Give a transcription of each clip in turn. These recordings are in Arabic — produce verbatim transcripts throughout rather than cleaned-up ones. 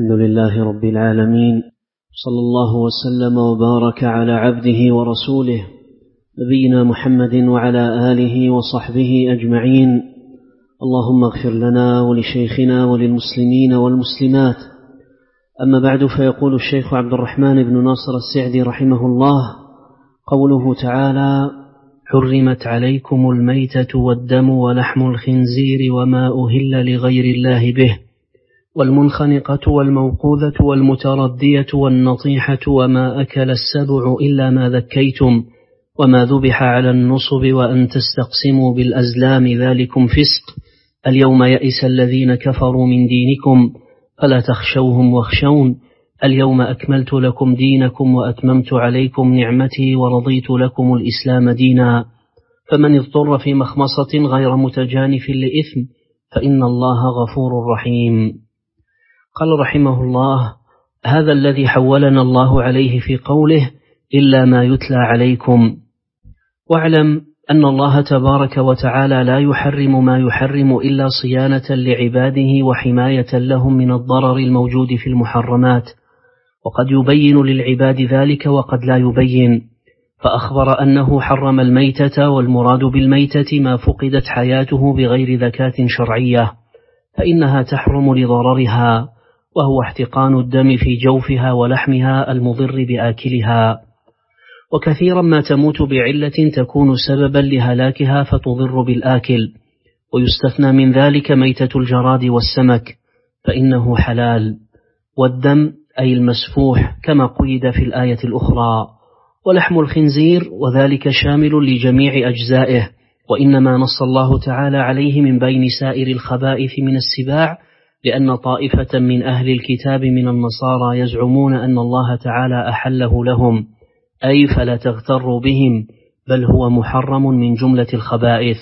الحمد لله رب العالمين، صلى الله وسلم وبارك على عبده ورسوله نبينا محمد وعلى آله وصحبه أجمعين. اللهم اغفر لنا ولشيخنا وللمسلمين والمسلمات. أما بعد، فيقول الشيخ عبد الرحمن بن ناصر السعدي رحمه الله: قوله تعالى: حرمت عليكم الميتة والدم ولحم الخنزير وما أهل لغير الله به، والمنخنقة والموقوذة والمتردية والنطيحة وما أكل السبع إلا ما ذكيتم وما ذبح على النصب وأن تستقسموا بالأزلام ذلكم فسق. اليوم يئس الذين كفروا من دينكم فلا تخشوهم واخشون. اليوم أكملت لكم دينكم وأتممت عليكم نعمتي ورضيت لكم الإسلام دينا. فمن اضطر في مخمصة غير متجانف لإثم فإن الله غفور رحيم. قال رحمه الله: هذا الذي حولنا الله عليه في قوله إلا ما يتلى عليكم. واعلم أن الله تبارك وتعالى لا يحرم ما يحرم إلا صيانة لعباده وحماية لهم من الضرر الموجود في المحرمات، وقد يبين للعباد ذلك وقد لا يبين. فأخبر أنه حرم الميتة، والمراد بالميتة ما فقدت حياته بغير ذكاة شرعية، فإنها تحرم لضررها، وهو احتقان الدم في جوفها ولحمها المضر بآكلها. وكثيرا ما تموت بعلة تكون سببا لهلاكها فتضر بالآكل، ويستثنى من ذلك ميتة الجراد والسمك فإنه حلال. والدم أي المسفوح كما قيد في الآية الأخرى. ولحم الخنزير وذلك شامل لجميع أجزائه، وإنما نص الله تعالى عليه من بين سائر الخبائث من السباع، لأن طائفة من أهل الكتاب من النصارى يزعمون أن الله تعالى أحله لهم، أي فلا تغتروا بهم، بل هو محرم من جملة الخبائث.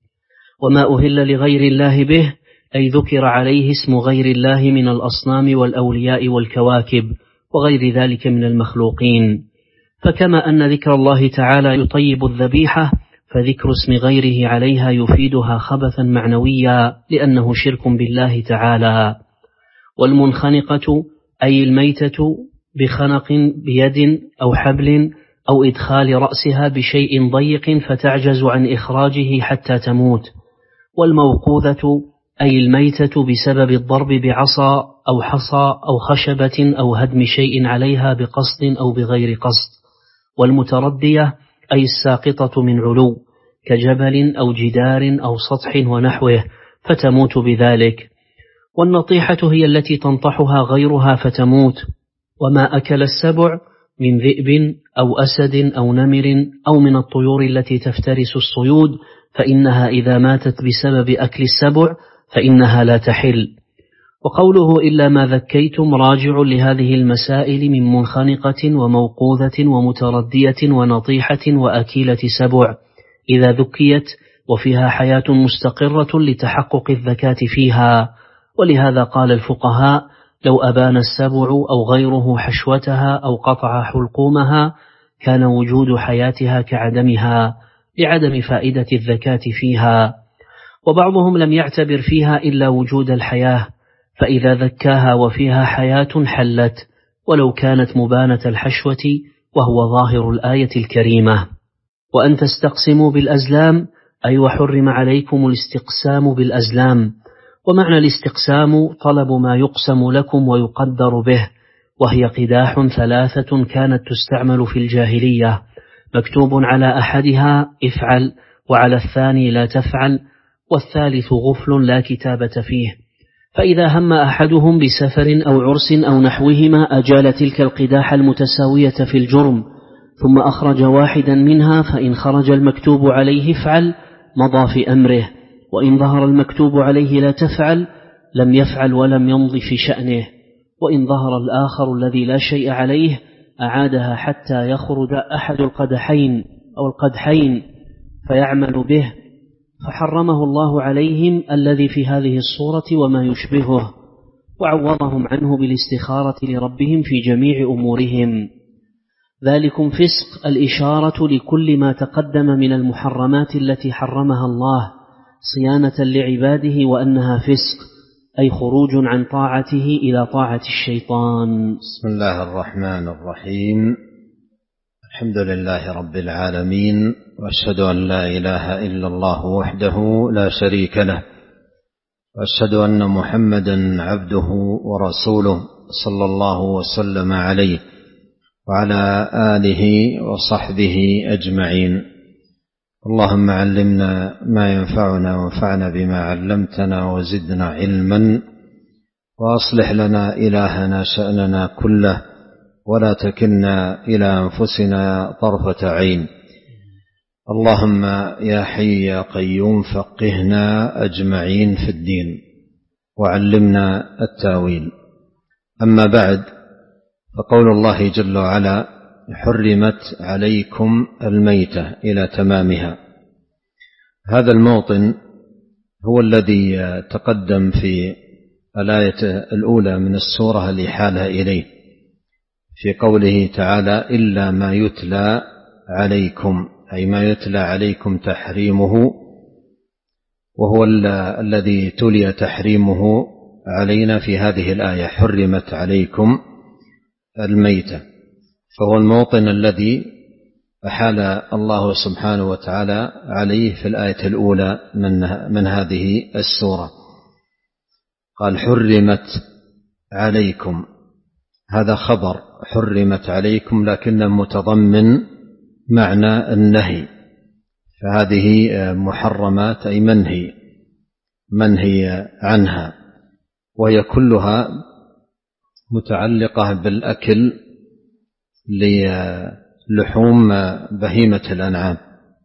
وما أهل لغير الله به أي ذكر عليه اسم غير الله من الأصنام والأولياء والكواكب وغير ذلك من المخلوقين. فكما أن ذكر الله تعالى يطيب الذبيحة، فذكر اسم غيره عليها يفيدها خبثا معنويا، لأنه شرك بالله تعالى. والمنخنقة أي الميتة بخنق بيد أو حبل أو إدخال رأسها بشيء ضيق فتعجز عن إخراجه حتى تموت. والموقوذة أي الميتة بسبب الضرب بعصا أو حصى أو خشبة أو هدم شيء عليها بقصد أو بغير قصد. والمتردية أي الساقطة من علو كجبل أو جدار أو سطح ونحوه فتموت بذلك. والنطيحة هي التي تنطحها غيرها فتموت. وما أكل السبع من ذئب أو أسد أو نمر أو من الطيور التي تفترس الصيود، فإنها إذا ماتت بسبب أكل السبع فإنها لا تحل. وقوله إلا ما ذكيتم راجع لهذه المسائل من منخنقة وموقوذة ومتردية ونطيحة وأكيلة سبع إذا ذكيت وفيها حياة مستقرة لتحقق الذكاة فيها. ولهذا قال الفقهاء: لو أبان السبع أو غيره حشوتها أو قطع حلقومها كان وجود حياتها كعدمها، لعدم فائدة الذكاة فيها. وبعضهم لم يعتبر فيها إلا وجود الحياة، فإذا ذكاها وفيها حياة حلت، ولو كانت مبانة الحشوة، وهو ظاهر الآية الكريمة. وأن تستقسموا بالأزلام أي وحرم عليكم الاستقسام بالأزلام. ومعنى الاستقسام طلب ما يقسم لكم ويقدر به، وهي قداح ثلاثة كانت تستعمل في الجاهلية، مكتوب على أحدها افعل، وعلى الثاني لا تفعل، والثالث غفل لا كتابة فيه. فإذا هم أحدهم بسفر أو عرس أو نحوهما أجال تلك القداح المتساوية في الجرم، ثم أخرج واحدا منها، فإن خرج المكتوب عليه افعل مضى في أمره، وإن ظهر المكتوب عليه لا تفعل لم يفعل ولم يمضي في شأنه، وإن ظهر الآخر الذي لا شيء عليه أعادها حتى يخرج أحد القدحين أو القدحين فيعمل به. فحرمه الله عليهم الذي في هذه الصورة وما يشبهه، وعوضهم عنه بالاستخارة لربهم في جميع أمورهم. ذلكم فسق الإشارة لكل ما تقدم من المحرمات التي حرمها الله صيانة لعباده، وأنها فسق أي خروج عن طاعته إلى طاعة الشيطان. بسم الله الرحمن الرحيم. الحمد لله رب العالمين، وأشهد أن لا إله إلا الله وحده لا شريك له، وأشهد أن محمدا عبده ورسوله صلى الله وسلم عليه وعلى آله وصحبه أجمعين. اللهم علمنا ما ينفعنا وانفعنا بما علمتنا وزدنا علما، وأصلح لنا إلهنا شأننا كله، ولا تكلنا إلى أنفسنا طرفة عين. اللهم يا حي يا قيوم فقهنا أجمعين في الدين وعلمنا التاويل. أما بعد، فقول الله جل وعلا: حرمت عليكم الميتة إلى تمامها. هذا الموطن هو الذي تقدم في الآية الأولى من السورة الإحالة إليه، في قوله تعالى: إلا ما يتلى عليكم، أي ما يتلى عليكم تحريمه، وهو الذي تلي تحريمه علينا في هذه الآية: حرمت عليكم الميتة. فهو الموطن الذي أحال الله سبحانه وتعالى عليه في الآية الأولى من, من هذه السورة. قال: حرمت عليكم، هذا خبر حرمت عليكم، لكن متضمن معنى النهي، فهذه محرمات أي منهي منهي عنها، وهي كلها متعلقة بالأكل للحوم بهيمة الأنعام،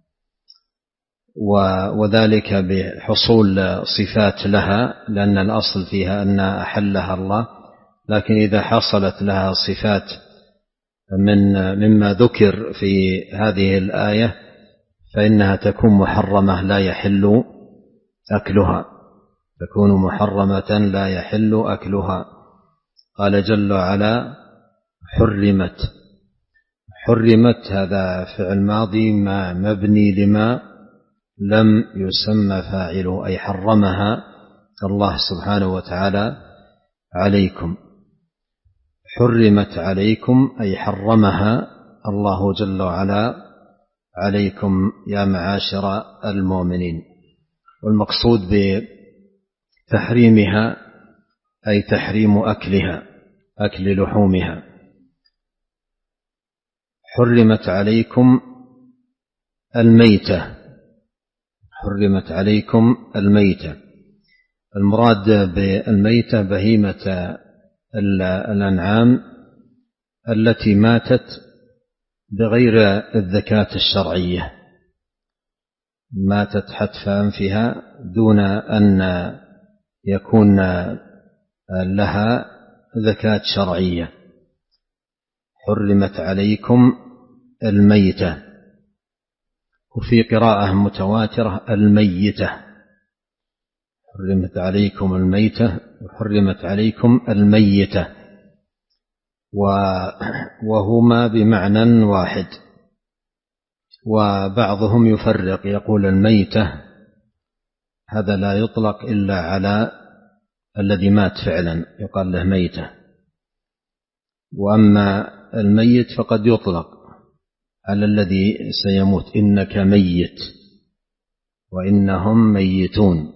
وذلك بحصول صفات لها، لأن الأصل فيها أن أحلها الله، لكن إذا حصلت لها صفات من مما ذكر في هذه الآية فإنها تكون محرمة لا يحل أكلها، تكون محرمة لا يحل أكلها. قال جل وعلا: حرمت. حرمت هذا فعل ماضي ما مبني لما لم يسمى فاعله، أي حرمها الله سبحانه وتعالى عليكم. حرمت عليكم أي حرمها الله جل وعلا عليكم يا معاشر المؤمنين. والمقصود بتحريمها أي تحريم أكلها، أكل لحومها. حرمت عليكم الميتة. حرمت عليكم الميتة، المراد بالميتة بهيمة الأنعام التي ماتت بغير الذكاة الشرعية، ماتت حتف أنفها دون أن يكون لها ذكاة شرعية. حرمت عليكم الميتة، وفي قراءة متواترة الميتة. حرمت عليكم الميتة وحرمت عليكم الميتة، وهما بمعنى واحد. وبعضهم يفرق، يقول الميتة هذا لا يطلق إلا على الذي مات فعلا، يقال له ميتة، وأما الميت فقد يطلق على الذي سيموت: إنك ميت وإنهم ميتون.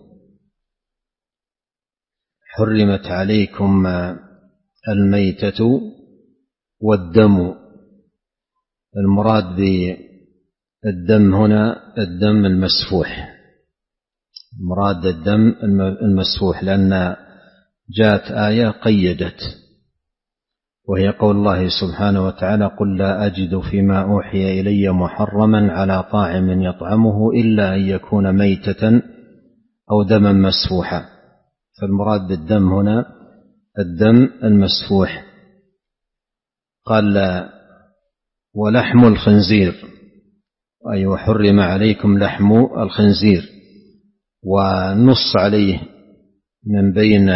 حرمت عليكم الميتة والدم. المراد بالدم هنا الدم المسفوح، مراد الدم المسفوح، لأن جاءت آية قيدت، وهي قول الله سبحانه وتعالى: قل لا أجد فيما أوحي إلي محرما على طاعم يطعمه إلا أن يكون ميتة أو دما مسفوحا. فالمراد بالدم هنا الدم المسفوح. قال: ولحم الخنزير، أي وحرم عليكم لحم الخنزير، ونص عليه من بين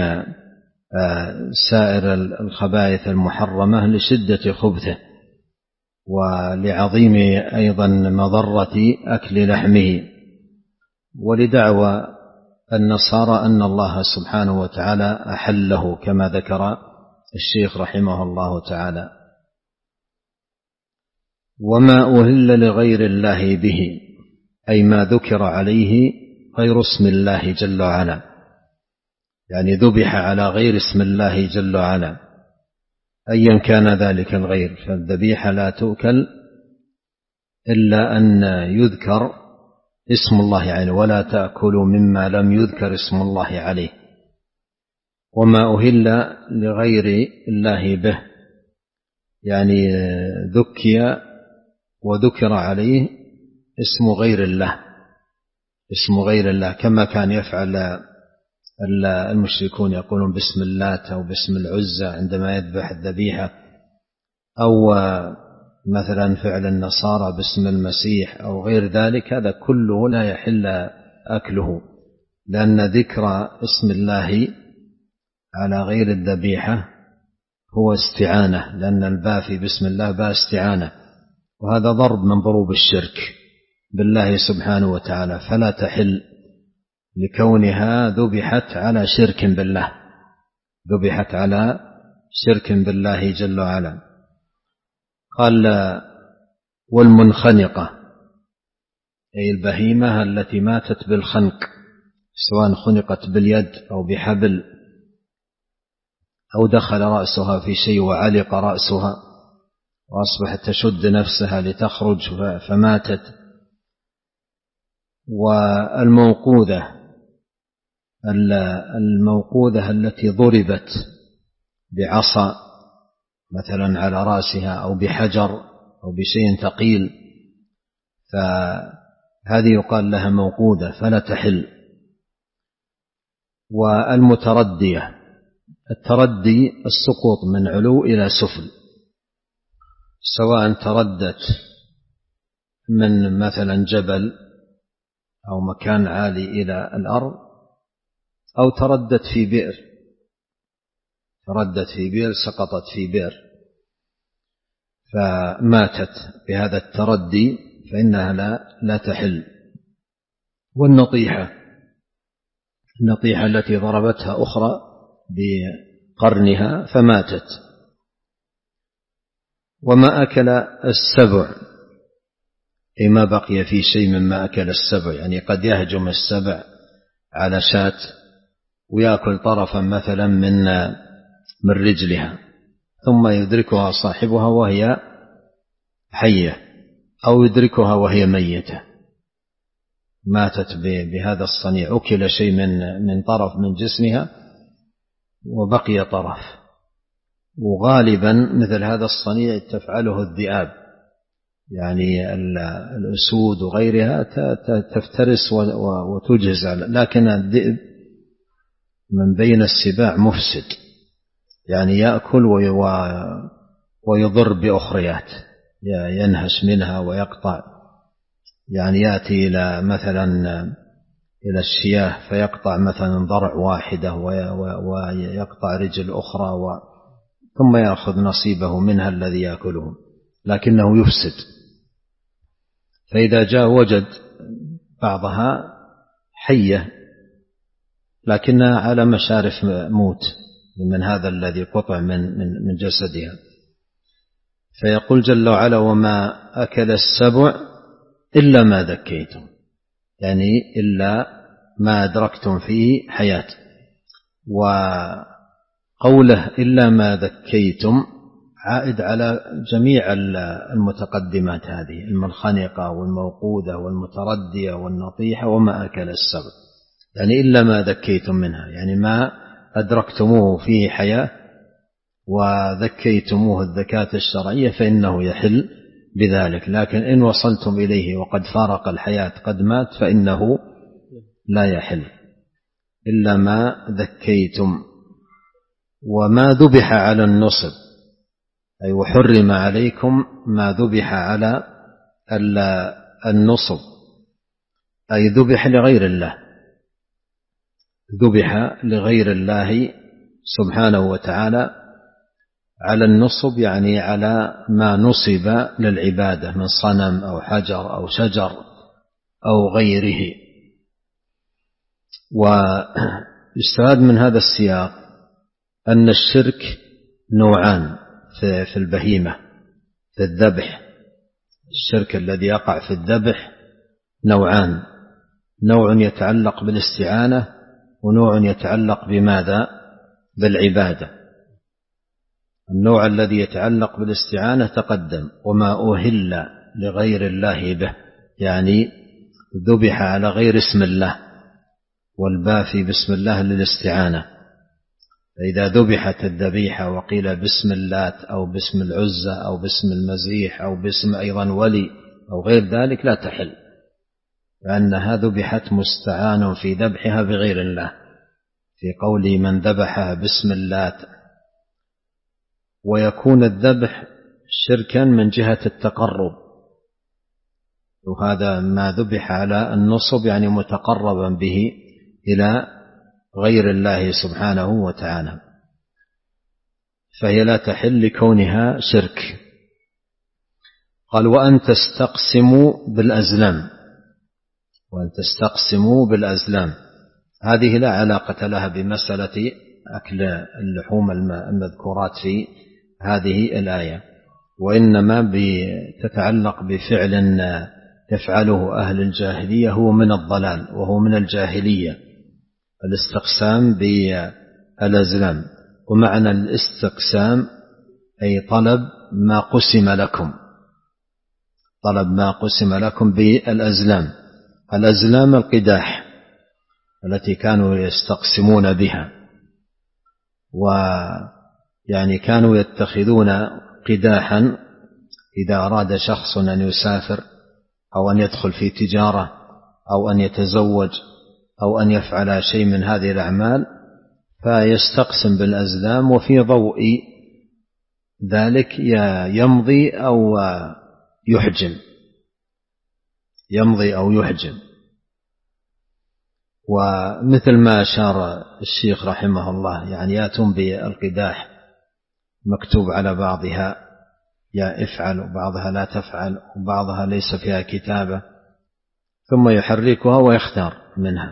سائر الخبائث المحرمة لشدة خبثه ولعظيم أيضا مضرة أكل لحمه، ولدعوى النصارى أن الله سبحانه وتعالى أحله كما ذكر الشيخ رحمه الله تعالى. وما أهل لغير الله به أي ما ذكر عليه غير اسم الله جل وعلا، يعني ذبح على غير اسم الله جل وعلا أيا كان ذلك الغير، فالذبيحة لا تؤكل إلا أن يذكر اسم الله عليه، ولا تأكلوا مما لم يذكر اسم الله عليه. وما أهل لغير الله به يعني ذكي وذكر عليه اسم غير الله، اسم غير الله كما كان يفعل المشركون، يقولون باسم اللات أو باسم العزى عندما يذبح الذبيحة، أو مثلا فعل النصارى باسم المسيح أو غير ذلك. هذا كله لا يحل أكله، لأن ذكر اسم الله على غير الذبيحة هو استعانة، لأن الباء في بسم الله باء استعانة، وهذا ضرب من ضروب الشرك بالله سبحانه وتعالى، فلا تحل لكونها ذبحت على شرك بالله، ذبحت على شرك بالله جل وعلا. قال والمنخنقة أي البهيمة التي ماتت بالخنق، سواء خنقت باليد أو بحبل أو دخل رأسها في شيء وعلق رأسها وأصبحت تشد نفسها لتخرج فماتت. والموقوذة الموقوذة التي ضربت بعصا مثلا على رأسها أو بحجر أو بشيء ثقيل، فهذه يقال لها موقوذة فلا تحل. والمتردية، التردي السقوط من علو إلى سفل، سواء تردت من مثلا جبل أو مكان عالي إلى الأرض، أو تردت في بئر، تردت في بئر سقطت في بئر فماتت بهذا التردي فإنها لا, لا تحل. والنطيحة، النطيحة التي ضربتها أخرى بقرنها فماتت. وما أكل السبع أي ما بقي في شيء مما أكل السبع، يعني قد يهجم السبع على شاة ويأكل طرفا مثلا من من رجلها ثم يدركها صاحبها وهي حية أو يدركها وهي ميتة، ماتت بهذا الصنيع، أكل شيء من من طرف من جسمها وبقي طرف. وغالبا مثل هذا الصنيع تفعله الذئاب، يعني الأسود وغيرها تفترس وتجهز، لكن الذئب من بين السباع مفسد، يعني يأكل ويضر بأخريات، ينهش منها ويقطع، يعني يأتي إلى مثلا إلى الشياه فيقطع مثلا ضرع واحدة ويقطع رجل أخرى ثم يأخذ نصيبه منها الذي يأكله، لكنه يفسد. فإذا جاء وجد بعضها حية لكنها على مشارف موت من هذا الذي قطع من من جسدها، فيقول جل وعلا وما أكل السبع إلا ما ذكيتم، يعني إلا ما أدركتم فيه حياة. وقوله إلا ما ذكيتم عائد على جميع المتقدمات هذه، المنخنقة والموقوذة والمتردية والنطيحة وما أكل السبع، يعني إلا ما ذكيتم منها، يعني ما أدركتموه فيه حياة وذكيتموه الذكاة الشرعية فإنه يحل بذلك، لكن إن وصلتم إليه وقد فارق الحياة قد مات فإنه لا يحل إلا ما ذكيتم. وما ذبح على النصب أي وحرم عليكم ما ذبح على النصب، أي ذبح لغير الله، ذبح لغير الله سبحانه وتعالى على النصب، يعني على ما نصب للعبادة من صنم أو حجر أو شجر أو غيره. ويستفاد من هذا السياق أن الشرك نوعان في البهيمة في الذبح. الشرك الذي يقع في الذبح نوعان، نوع يتعلق بالاستعانة ونوع يتعلق بماذا؟ بالعبادة. النوع الذي يتعلق بالاستعانة تقدم، وما أهل لغير الله به، يعني ذبح على غير اسم الله، والباء في بسم الله للاستعانة. فإذا ذبحت الذبيحة وقيل باسم اللات أو باسم العزة أو باسم المزيح أو باسم أيضا ولي أو غير ذلك لا تحل، لأنها ذبحت مستعان في ذبحها بغير الله، في قول من ذبحها باسم اللات. ويكون الذبح شركا من جهة التقرب، وهذا ما ذبح على النصب يعني متقربا به إلى غير الله سبحانه وتعالى، فهي لا تحل لكونها شرك. قال وأن تستقسموا بالأزلام، وأن تستقسموا بالأزلام، هذه لا علاقة لها بمسألة أكل اللحوم المذكورات في هذه الآية، وإنما تتعلق بفعل يفعله أهل الجاهلية، هو من الضلال وهو من الجاهلية، الاستقسام بالأزلام. ومعنى الاستقسام أي طلب ما قسم لكم، طلب ما قسم لكم بالأزلام. الأزلام القداح التي كانوا يستقسمون بها، ويعني كانوا يتخذون قداحا إذا أراد شخص أن يسافر أو أن يدخل في تجارة أو أن يتزوج أو أن يفعل شيء من هذه الأعمال فيستقسم بالأزلام، وفي ضوء ذلك يمضي أو يحجم، يمضي أو يحجم. ومثل ما أشار الشيخ رحمه الله، يعني يأتون بالقداح مكتوب على بعضها يا افعل وبعضها لا تفعل وبعضها ليس فيها كتابة، ثم يحركها ويختار منها،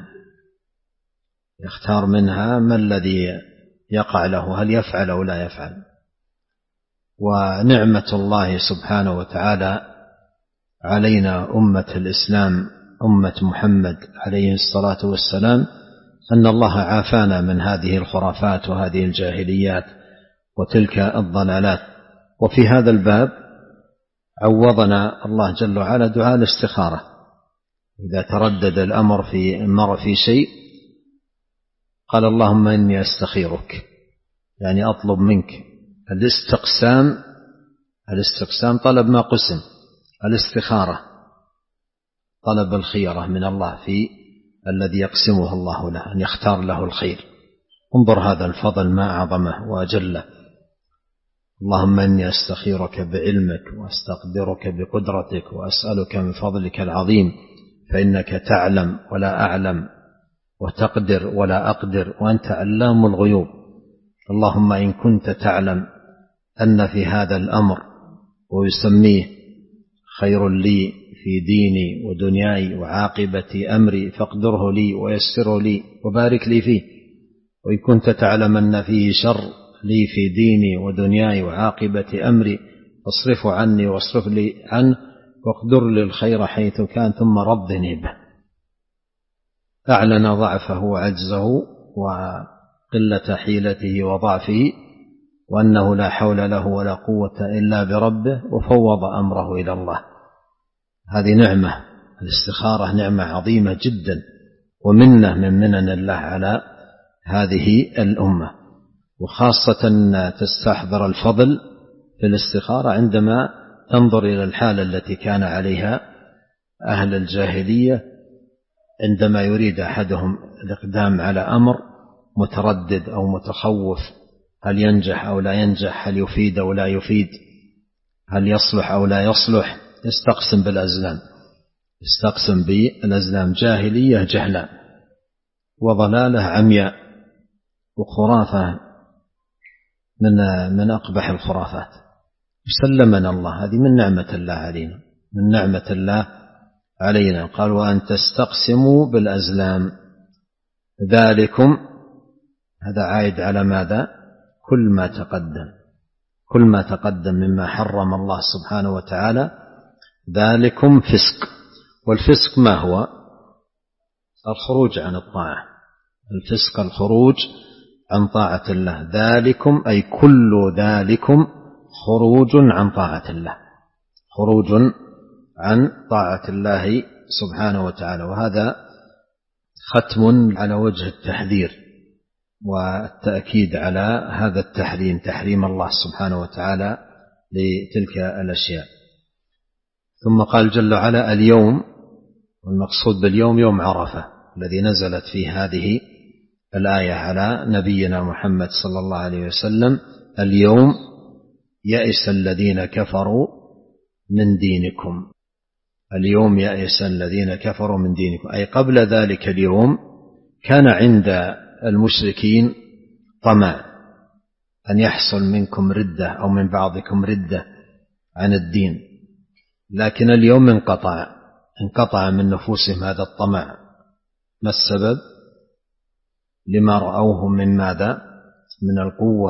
يختار منها ما الذي يقع له، هل يفعل أو لا يفعل. ونعمة الله سبحانه وتعالى علينا أمة الإسلام، أمة محمد عليه الصلاة والسلام، أن الله عافانا من هذه الخرافات وهذه الجاهليات وتلك الضلالات. وفي هذا الباب عوضنا الله جل وعلا دعاء الاستخارة، إذا تردد الأمر في مر في شيء قال اللهم إني أستخيرك، يعني أطلب منك. الاستقسام، الاستقسام طلب ما قسم، الاستخارة طلب الخيرة من الله في الذي يقسمه الله له، أن يختار له الخير. انظر هذا الفضل ما أعظمه وأجله. اللهم إني أستخيرك بعلمك وأستقدرك بقدرتك وأسألك من فضلك العظيم، فإنك تعلم ولا أعلم وتقدر ولا أقدر وأنت علام الغيوب. اللهم إن كنت تعلم أن في هذا الأمر ويسميه خير لي في ديني ودنياي وعاقبة أمري فاقدره لي ويسره لي وبارك لي فيه، وإن كنت تعلم أن فيه شر لي في ديني ودنياي وعاقبة أمري فاصرفه عني واصرف لي عنه واقدر لي الخير حيث كان ثم ردني به. أعلن ضعفه وعجزه وقلة حيلته وضعفه، وأنه لا حول له ولا قوة إلا بربه، وفوض أمره إلى الله. هذه نعمة، الاستخارة نعمة عظيمة جدا ومنة من منن الله على هذه الأمة، وخاصة تستحضر الفضل في الاستخارة عندما تنظر إلى الحالة التي كان عليها أهل الجاهلية، عندما يريد أحدهم الإقدام على أمر متردد أو متخوف، هل ينجح أو لا ينجح، هل يفيد أو لا يفيد، هل يصلح أو لا يصلح، يستقسم بالأزلام، يستقسم بالأزلام. جاهلية جهلا وضلالة عمياء وخرافة من من أقبح الخرافات. سلمنا الله، هذه من نعمة الله علينا، من نعمة الله علينا. قال وأن تستقسموا بالأزلام، ذلكم هذا عائد على ماذا؟ كل ما تقدم، كل ما تقدم مما حرم الله سبحانه وتعالى. ذلكم فسق، والفسق ما هو؟ الخروج عن الطاعة. الفسق الخروج عن طاعة الله. ذلكم أي كل ذلكم خروج عن طاعة الله، خروج عن طاعة الله سبحانه وتعالى. وهذا ختم على وجه التحذير والتأكيد على هذا التحريم، تحريم الله سبحانه وتعالى لتلك الأشياء. ثم قال جل وعلا اليوم، والمقصود باليوم يوم عرفة الذي نزلت فيه هذه الآية على نبينا محمد صلى الله عليه وسلم. اليوم يئس الذين كفروا من دينكم، اليوم يئس الذين كفروا من دينكم، أي قبل ذلك اليوم كان عند المشركين طمع أن يحصل منكم ردة أو من بعضكم ردة عن الدين، لكن اليوم انقطع انقطع من نفوسهم هذا الطمع. ما السبب؟ لما رأوه من ماذا؟ من القوة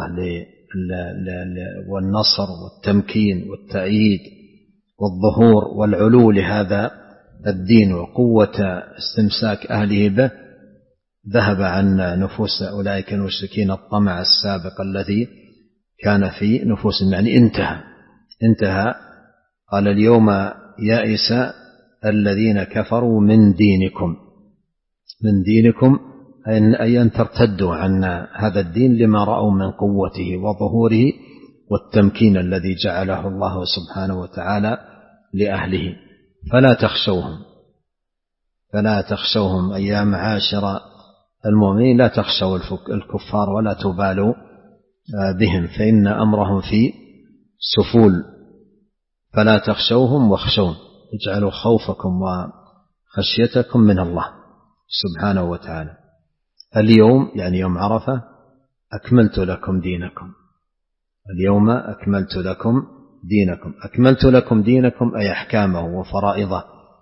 والنصر والتمكين والتأييد والظهور والعلو لهذا الدين وقوة استمساك أهله به. ذهب عن نفوس أولئك المشركين الطمع السابق الذي كان في نفوسهم، يعني انتهى انتهى قال اليوم يئس الذين كفروا من دينكم، من دينكم أي أن ترتدوا عن هذا الدين لما رأوا من قوته وظهوره والتمكين الذي جعله الله سبحانه وتعالى لأهله. فلا تخشوهم، فلا تخشوهم أي معاشر المؤمنين، لا تخشوا الكفار ولا تبالوا بهم، فإن أمرهم في سفول. فلا تخشوهم واخشون، اجعلوا خوفكم وخشيتكم من الله سبحانه وتعالى. اليوم يعني يوم عرفة أكملت لكم دينكم، اليوم أكملت لكم دينكم، أكملت لكم دينكم أي أحكامه وفرائضه.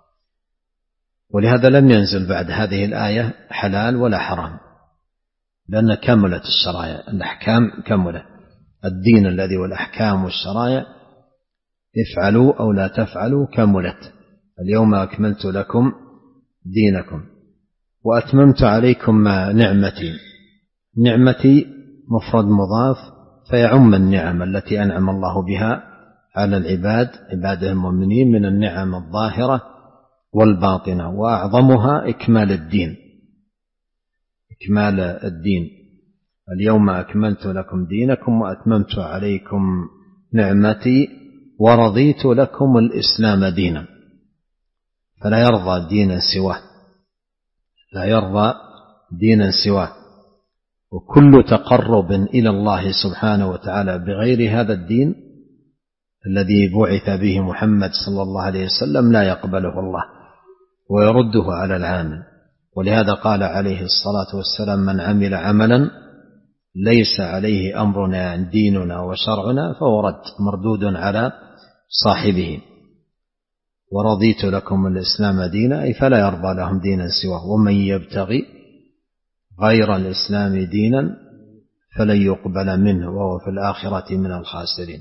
ولهذا لم ينزل بعد هذه الآية حلال ولا حرام، لأن كملت الشرائع، الأحكام كملت، الدين الذي والأحكام والشرائع افعلوا أو لا تفعلوا كملت. اليوم أكملت لكم دينكم وأتممت عليكم نعمتي. نعمتي مفرد مضاف فيعم النعم التي أنعم الله بها على العباد، عباده المؤمنين، من النعم الظاهرة والباطنة، وأعظمها إكمال الدين، إكمال الدين. اليوم أكملت لكم دينكم وأتممت عليكم نعمتي ورضيت لكم الإسلام دينا. فلا يرضى دينا سواه، لا يرضى دينا سواه. وكل تقرب إلى الله سبحانه وتعالى بغير هذا الدين الذي بعث به محمد صلى الله عليه وسلم لا يقبله الله ويرده على العامل. ولهذا قال عليه الصلاة والسلام من عمل عملا ليس عليه أمرنا ديننا وشرعنا فهو رد مردود على صاحبه. ورضيت لكم الإسلام دينا أي فلا يرضى لهم دينا سواه، ومن يبتغي غير الإسلام دينا فلن يقبل منه وهو في الآخرة من الخاسرين.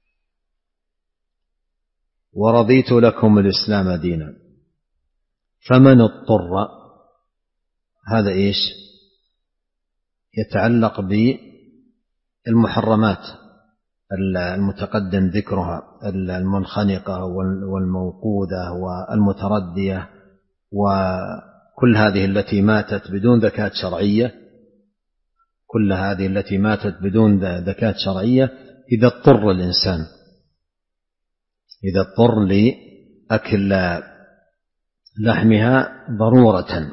ورضيت لكم الإسلام دينا. فمن اضطر، هذا إيش؟ يتعلق بالمحرمات المتقدم ذكرها، المنخنقة والموقوذة والمتردية وكل هذه التي ماتت بدون زكاة شرعية، كل هذه التي ماتت بدون زكاة شرعية. إذا اضطر الإنسان، إذا اضطر لأكل لحمها ضرورة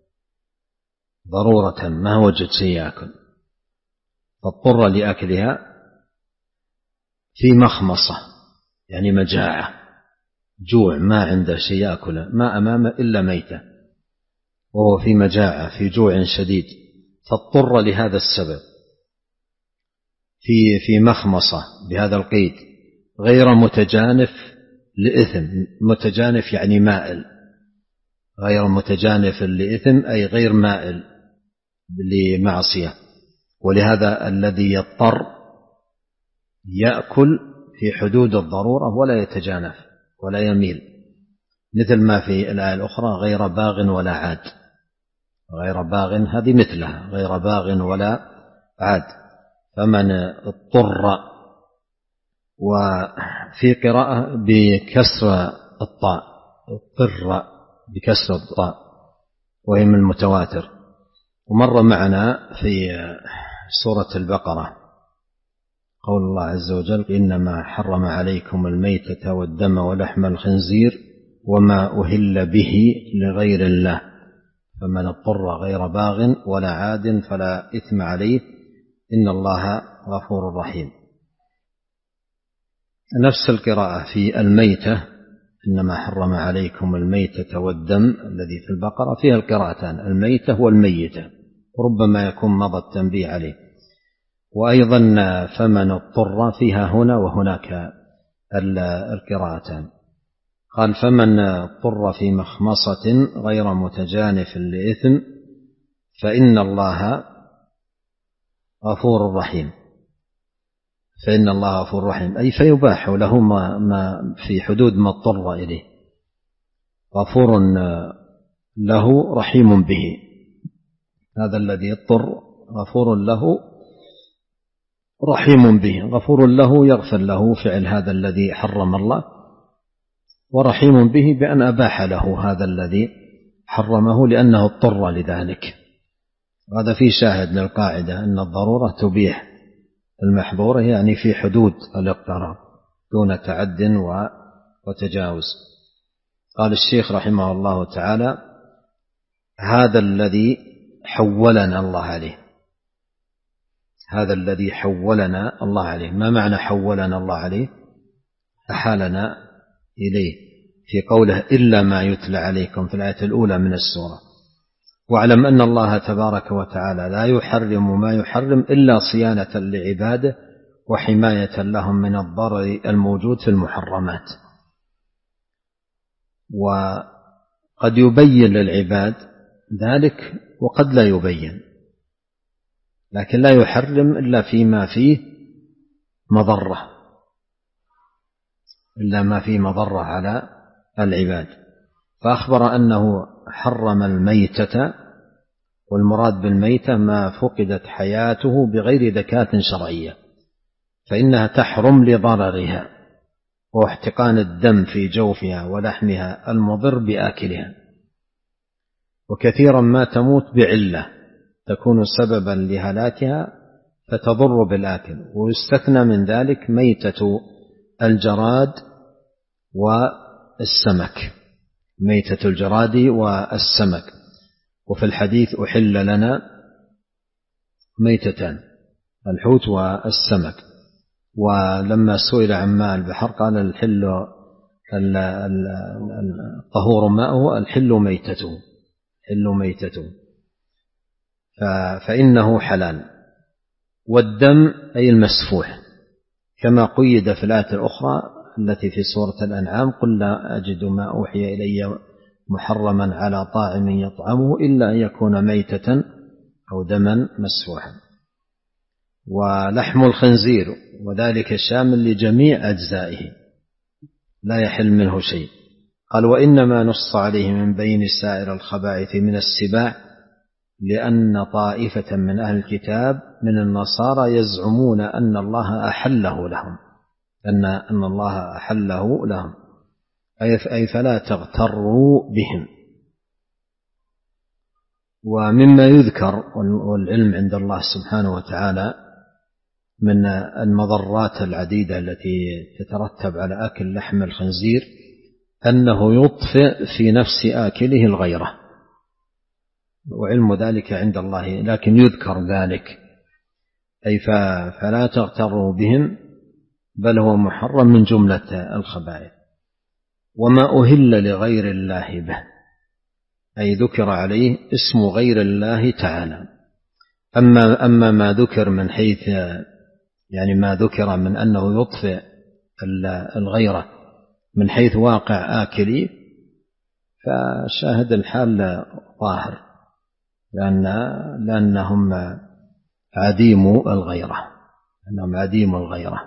ضرورة ما وجد شيء يأكل، فاضطر لأكلها في مخمصة يعني مجاعة، جوع، ما عنده شيء يأكله، ما أمامه إلا ميتة، وهو في مجاعة في جوع شديد، فاضطر لهذا السبب في في مخمصة بهذا القيد، غير متجانف لإثم. متجانف يعني مائل، غير متجانف لإثم أي غير مائل لمعصية. ولهذا الذي يضطر يأكل في حدود الضرورة ولا يتجانف ولا يميل، مثل ما في الآية الأخرى غير باغ ولا عاد. غير باغ هذه مثلها، غير باغ ولا عاد. فمن اضطر، وفي قراءة بكسر الطاء، اضطر بكسر الطاء وهي من المتواتر. ومر معنا في سورة البقرة قول الله عز وجل: إنما حرم عليكم الميتة والدم ولحم الخنزير وما أهل به لغير الله فمن اضطر غير باغ ولا عاد فلا إثم عليه إن الله غفور رحيم. نفس القراءة في الميتة: إنما حرم عليكم الميتة والدم الذي في البقرة فيها القراءتان، الميتة والميتة، ربما يكون مضى التنبيه عليه. وأيضا فمن اضطر فيها هنا وهناك القراءتان. قال: فمن اضطر في مخمصة غير متجانف لإثم فإن الله غفور رحيم. فإن الله غفور رحيم أي فيباح له ما في حدود ما اضطر إليه، غفور له رحيم به. هذا الذي اضطر غفور له رحيم به، غفور له يغفر له فعل هذا الذي حرم الله، ورحيم به بأن أباح له هذا الذي حرمه لأنه اضطر لذلك. هذا في شاهد للقاعدة أن الضرورة تبيح المحظورة، يعني في حدود الاضطرار دون تعد وتجاوز. قال الشيخ رحمه الله تعالى: هذا الذي حولنا الله عليه. هذا الذي حولنا الله عليه. ما معنى حولنا الله عليه؟ أحالنا إليه في قوله: إلا ما يتلى عليكم في الآية الأولى من السورة. واعلم أن الله تبارك وتعالى لا يحرم ما يحرم إلا صيانة لعباده وحماية لهم من الضرر الموجود في المحرمات. وقد يبين للعباد ذلك وقد لا يبين، لكن لا يحرم إلا فيما فيه مضرة، إلا ما فيه مضرة على العباد. فأخبر أنه حرم الميتة، والمراد بالميتة ما فقدت حياته بغير ذكاة شرعية، فإنها تحرم لضررها واحتقان الدم في جوفها ولحمها المضر بآكلها. وكثيرا ما تموت بعلة تكون سببا لهلاكها فتضر بالآكل، ويستثنى من ذلك ميتة الجراد والسمك، ميتة الجراد والسمك. وفي الحديث: أحل لنا ميتتان، الحوت والسمك. ولما سئل عن ماء البحر قال: الحل الطهور ماءه، الحل ميتته، الحل ميتته، فإنه حلال. والدم أي المسفوح، كما قيد في الآية الأخرى التي في سورة الأنعام: قل لا أجد ما أوحي إلي محرما على طاعم يطعمه إلا أن يكون ميتة أو دما مسفوحا. ولحم الخنزير وذلك شامل لجميع أجزائه لا يحل منه شيء. قال: وإنما نص عليه من بين سائر الخبائث من السباع لأن طائفة من أهل الكتاب من النصارى يزعمون أن الله أحله لهم، أن أن الله أحله لهم أي فلا تغتروا بهم. ومما يذكر والعلم عند الله سبحانه وتعالى من المضرات العديدة التي تترتب على أكل لحم الخنزير أنه يطفئ في نفس آكله الغيرة، وعلم ذلك عند الله، لكن يذكر ذلك أي فلا تغتروا بهم، بل هو محرم من جملة الخبائث. وما أهل لغير الله به أي ذكر عليه اسم غير الله تعالى. أما, أما ما ذكر من حيث يعني ما ذكر من أنه يطفئ الغيرة من حيث واقع آكلي، فشاهد الحال ظاهر، لأن لأنهم عديموا الغيرة أنهم عديموا الغيرة.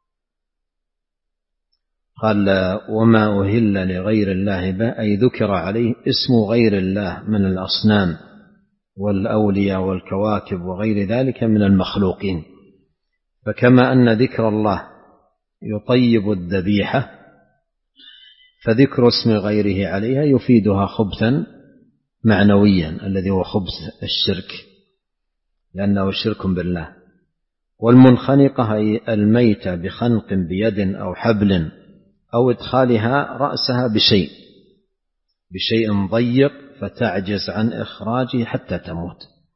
قال وما أهل لغير الله به أي ذكر عليه اسم غير الله من الأصنام والأولياء والكواكب وغير ذلك من المخلوقين. فكما أن ذكر الله يطيب الذبيحة فذكر اسم غيره عليها يفيدها خبثا معنويا الذي هو خبث الشرك لأنه شرك بالله. والمنخنقة أي الميتة بخنق بيد أو حبل أو إدخالها رأسها بشيء بشيء ضيق فتعجز عن إخراجه حتى تموت.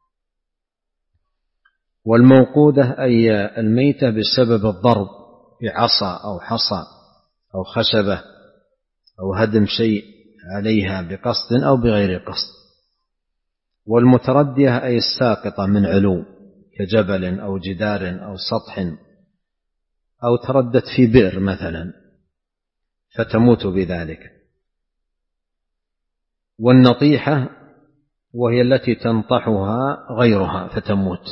والموقودة أي الميتة بسبب الضرب بعصا أو حصى أو خشبة أو هدم شيء عليها بقصد أو بغير قصد. والمتردية أي الساقطة من علو كجبل أو جدار أو سطح أو تردت في بئر مثلا فتموت بذلك. والنطيحة وهي التي تنطحها غيرها فتموت.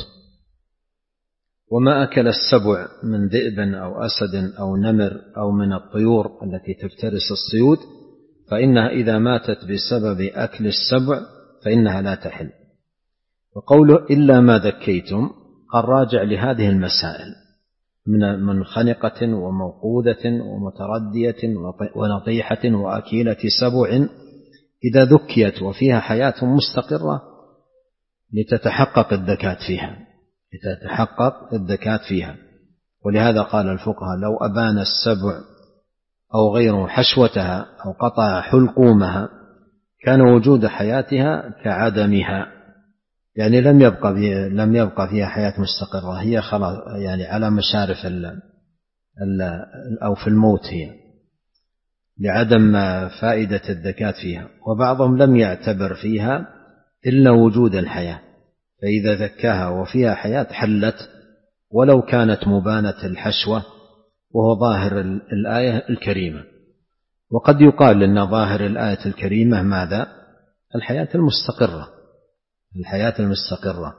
وما أكل السبع من ذئب أو أسد أو نمر أو من الطيور التي تفترس الصيود فإنها إذا ماتت بسبب أكل السبع فإنها لا تحل. وقوله إلا ما ذكيتم قال راجع لهذه المسائل من منخنقة وموقودة ومتردية ونطيحة وأكيلة سبع إذا ذكيت وفيها حياة مستقرة لتتحقق الذكاة فيها لتتحقق الذكاة فيها. ولهذا قال الفقهاء لو أبان السبع أو غيره حشوتها أو قطع حلقومها كان وجود حياتها كعدمها يعني لم يبقى لم يبقى فيها حياة مستقرة هي خلاص يعني على مشارف ال ال أو في الموت هي لعدم فائدة الذكاة فيها. وبعضهم لم يعتبر فيها إلا وجود الحياة فإذا ذكاها وفيها حياة حلت ولو كانت مبانة الحشوة وهو ظاهر الآية الكريمة. وقد يقال أن ظاهر الآية الكريمة ماذا؟ الحياة المستقرة الحياة المستقرة.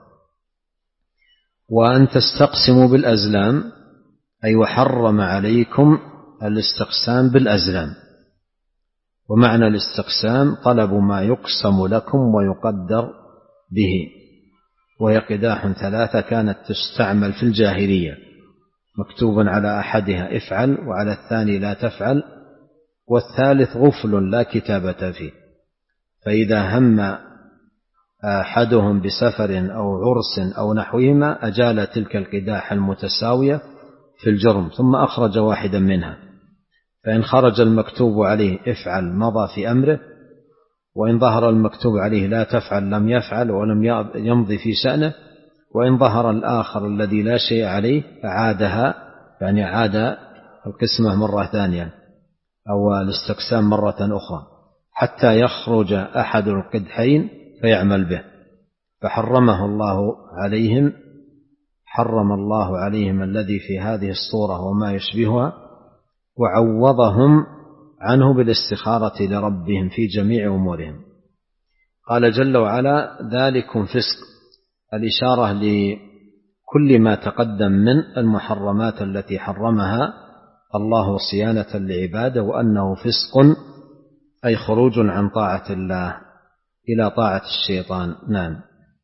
وأن تستقسموا بالأزلام أي وحرم عليكم الاستقسام بالأزلام. ومعنى الاستقسام طلب ما يقسم لكم ويقدر به وهي قداح ثلاثة كانت تستعمل في الجاهلية مكتوب على أحدها افعل وعلى الثاني لا تفعل والثالث غفل لا كتابة فيه. فإذا هم أحدهم بسفر أو عرس أو نحوهما أجال تلك القداح المتساوية في الجرم ثم أخرج واحدا منها فإن خرج المكتوب عليه افعل مضى في أمره وإن ظهر المكتوب عليه لا تفعل لم يفعل ولم يمضي في شأنه وإن ظهر الآخر الذي لا شيء عليه أعادها يعني عاد القسمة مرة ثانية أو الاستقسام مرة أخرى حتى يخرج أحد القدحين فيعمل به. فحرمه الله عليهم حرم الله عليهم الذي في هذه الصورة وما يشبهها وعوضهم عنه بالاستخارة لربهم في جميع أمورهم. قال جل وعلا ذلكم فسق الإشارة لكل ما تقدم من المحرمات التي حرمها الله صيانة لعباده وأنه فسق أي خروج عن طاعة الله إلى طاعة الشيطان. نعم.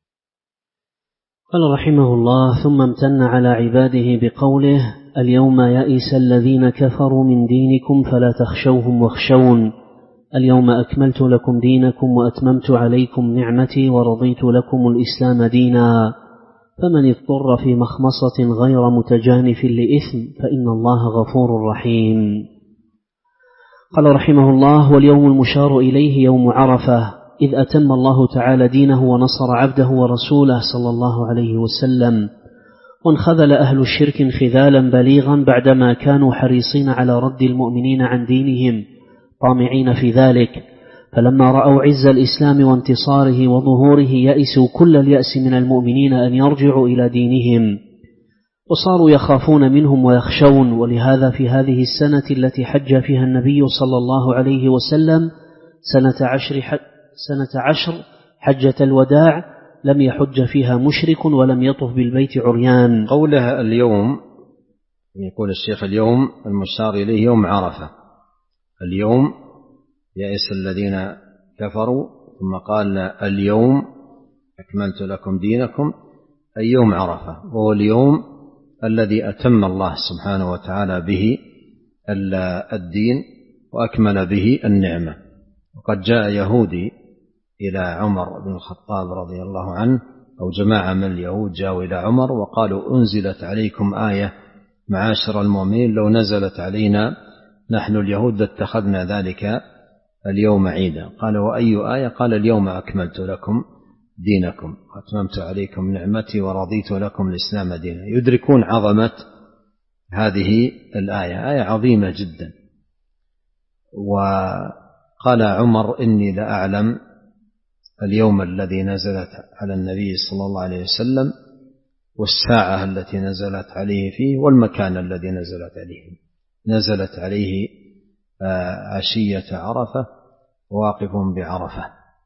قال رحمه الله ثم امتن على عباده بقوله اليوم يئس الذين كفروا من دينكم فلا تخشوهم واخشون اليوم أكملت لكم دينكم وأتممت عليكم نعمتي ورضيت لكم الإسلام دينا فمن اضطر في مخمصة غير متجانف لإثم فإن الله غفور رحيم. قال رحمه الله واليوم المشار إليه يوم عرفة إذ أتم الله تعالى دينه ونصر عبده ورسوله صلى الله عليه وسلم وانخذل أهل الشرك انخذالا بليغا بعدما كانوا حريصين على رد المؤمنين عن دينهم طامعين في ذلك فلما رأوا عز الإسلام وانتصاره وظهوره يأسوا كل اليأس من المؤمنين أن يرجعوا إلى دينهم وصاروا يخافون منهم ويخشون. ولهذا في هذه السنة التي حج فيها النبي صلى الله عليه وسلم سنة عشر, سنة عشر حجة الوداع لم يحج فيها مشرك ولم يطف بالبيت عريان. قولها اليوم، يقول الشيخ اليوم المشار إليه يوم عرفة. اليوم يئس الذين كفروا، ثم قال اليوم أكملت لكم دينكم، أي يوم عرفة، وهو اليوم الذي أتم الله سبحانه وتعالى به الدين وأكمل به النعمة. وقد جاء يهودي إلى عمر بن الخطاب رضي الله عنه، أو جماعة من اليهود جاءوا إلى عمر وقالوا أنزلت عليكم آية معاشر المؤمنين لو نزلت علينا نحن اليهود لاتخذنا ذلك اليوم عيدا. قال وأي آية؟ قال اليوم أكملت لكم دينكم وأتممت عليكم نعمتي ورضيت لكم الإسلام دينا. يدركون عظمة هذه الآية، آية عظيمة جدا. وقال عمر إني لأعلم اليوم الذي نزلت على النبي صلى الله عليه وسلم والساعة التي نزلت عليه فيه والمكان الذي نزلت عليه. نزلت عليه عشية عرفة واقف بعرفة.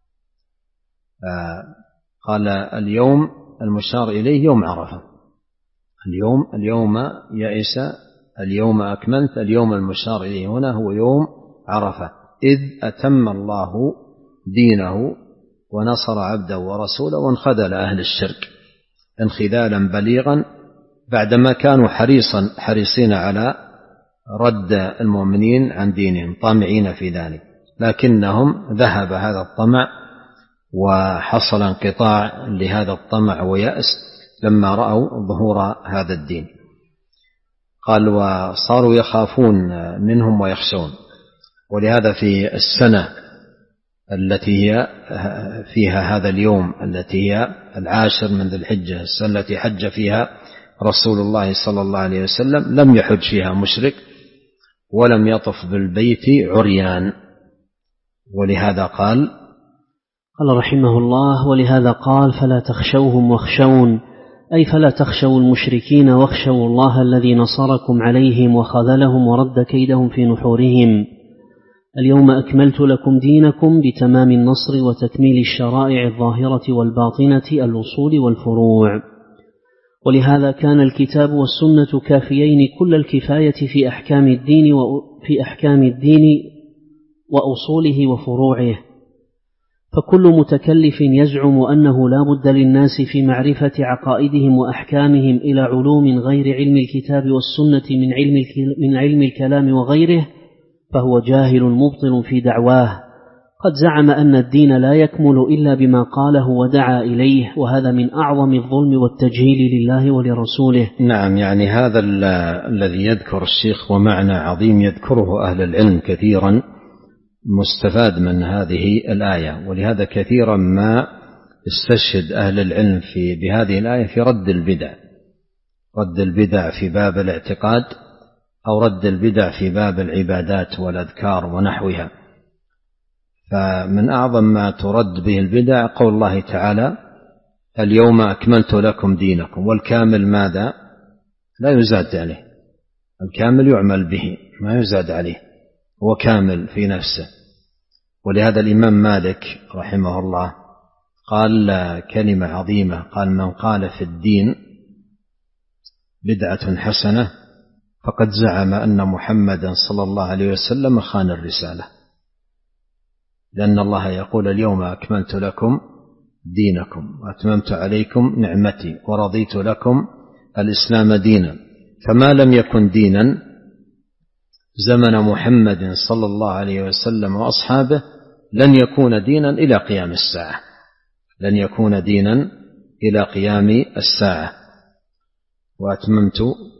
قال اليوم المشار إليه يوم عرفة. اليوم اليوم يئس، اليوم أكملت، اليوم المشار إليه هنا هو يوم عرفة، إذ أتم الله دينه ونصر عبده ورسوله وانخذل أهل الشرك انخذالا بليغا، بعدما كانوا حريصا حريصين على رد المؤمنين عن دينهم طامعين في ذلك، لكنهم ذهب هذا الطمع وحصل انقطاع لهذا الطمع ويأس لما رأوا ظهور هذا الدين. قال وصاروا يخافون منهم ويخشون. ولهذا في السنة التي هي فيها هذا اليوم التي هي العاشر من ذي الحجة، السنة التي حج فيها رسول الله صلى الله عليه وسلم، لم يحج فيها مشرك ولم يطف بالبيت عريان. ولهذا قال قال رحمه الله ولهذا قال فلا تخشوهم واخشون، أي فلا تخشوا المشركين واخشوا الله الذي نصركم عليهم وخذلهم ورد كيدهم في نحورهم. اليوم أكملت لكم دينكم بتمام النصر وتكميل الشرائع الظاهرة والباطنة الأصول والفروع. ولهذا كان الكتاب والسنة كافيين كل الكفاية في أحكام الدين وفي أحكام الدين وأصوله وفروعه. فكل متكلف يزعم أنه لا بد للناس في معرفة عقائدهم وأحكامهم إلى علوم غير علم الكتاب والسنة من علم من علم الكلام وغيره فهو جاهل مبطل في دعواه، قد زعم أن الدين لا يكمل إلا بما قاله ودعا إليه، وهذا من أعظم الظلم والتجهيل لله ولرسوله. نعم، يعني هذا الذي يذكر الشيخ ومعنى عظيم يذكره أهل العلم كثيرا مستفاد من هذه الآية. ولهذا كثيرا ما استشهد أهل العلم في بهذه الآية في رد البدع، رد البدع في باب الاعتقاد أو رد البدع في باب العبادات والأذكار ونحوها. فمن أعظم ما ترد به البدع قول الله تعالى اليوم أكملت لكم دينكم، والكامل ماذا؟ لا يزاد عليه، الكامل يعمل به ما يزاد عليه، هو كامل في نفسه. ولهذا الإمام مالك رحمه الله قال كلمة عظيمة، قال من قال في الدين بدعة حسنة فقد زعم أن محمدا صلى الله عليه وسلم خان الرسالة، لأن الله يقول اليوم أكملت لكم دينكم وأتممت عليكم نعمتي ورضيت لكم الإسلام دينا، فما لم يكن دينا زمن محمد صلى الله عليه وسلم وأصحابه لن يكون دينا إلى قيام الساعة، لن يكون دينا إلى قيام الساعة. وأتممت.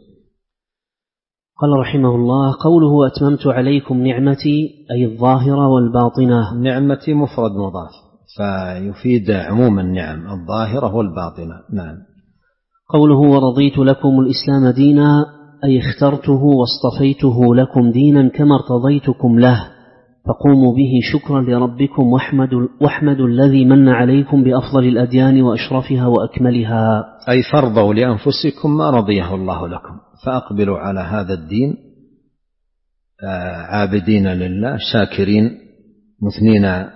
قال رحمه الله قوله أتممت عليكم نعمتي أي الظاهرة والباطنة. نعمتي مفرد مضاف فيفيد عموم النعم الظاهرة والباطنة. نعم. قوله ورضيت لكم الإسلام دينا أي اخترته واصطفيته لكم دينا كما ارتضيتكم له، فقوموا به شكرا لربكم واحمدوا, واحمدوا الذي من عليكم بأفضل الأديان وأشرفها وأكملها. أي فرضوا لأنفسكم ما رضيه الله لكم، فأقبلوا على هذا الدين عابدين لله شاكرين مثنين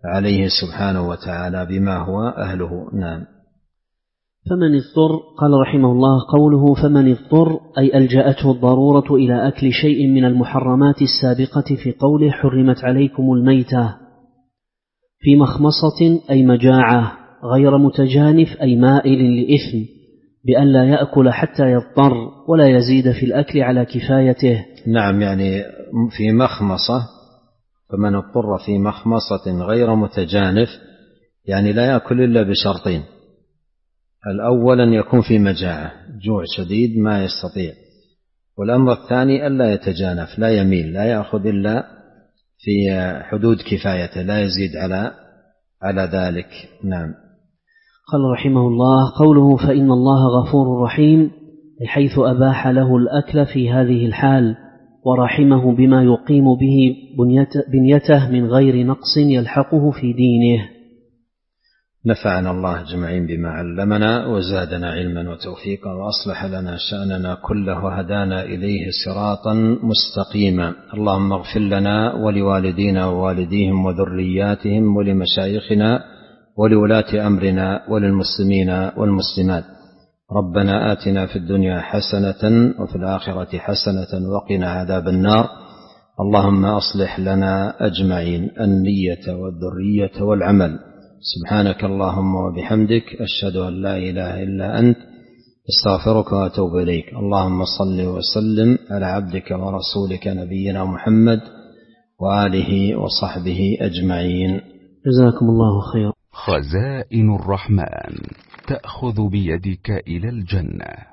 عليه سبحانه وتعالى بما هو أهله. نعم. فمن اضطر، قال رحمه الله قوله فمن اضطر أي ألجأته الضرورة إلى أكل شيء من المحرمات السابقة في قوله حرمت عليكم الميتة، في مخمصة أي مجاعة، غير متجانف أي مائل لإثم، بأن لا يأكل حتى يضطر ولا يزيد في الأكل على كفايته. نعم، يعني في مخمصة، فمن اضطر في مخمصة غير متجانف يعني لا يأكل إلا بشرطين: الأول أن يكون في مجاعة، جوع شديد ما يستطيع، والأمر الثاني ألا يتجانف، لا يميل، لا يأخذ إلا في حدود كفايته، لا يزيد على على ذلك. نعم. قال رحمه الله قوله فإن الله غفور رحيم، حيث أباح له الأكل في هذه الحال ورحمه بما يقيم به بنيته من غير نقص يلحقه في دينه. نفعنا الله أجمعين بما علمنا وزادنا علما وتوفيقا وأصلح لنا شأننا كله وهدانا إليه صراطا مستقيما. اللهم اغفر لنا ولوالدينا ووالديهم وذرياتهم ولمشايخنا ولولاة أمرنا وللمسلمين والمسلمات. ربنا آتنا في الدنيا حسنة وفي الآخرة حسنة وقنا عذاب النار. اللهم أصلح لنا أجمعين النية والذرية والعمل. سبحانك اللهم وبحمدك، أشهد أن لا إله إلا أنت، استغفرك وأتوب إليك. اللهم صل وسلم على عبدك ورسولك نبينا محمد وآله وصحبه أجمعين. جزاكم الله خير. خزائن الرحمن تأخذ بيدك إلى الجنة.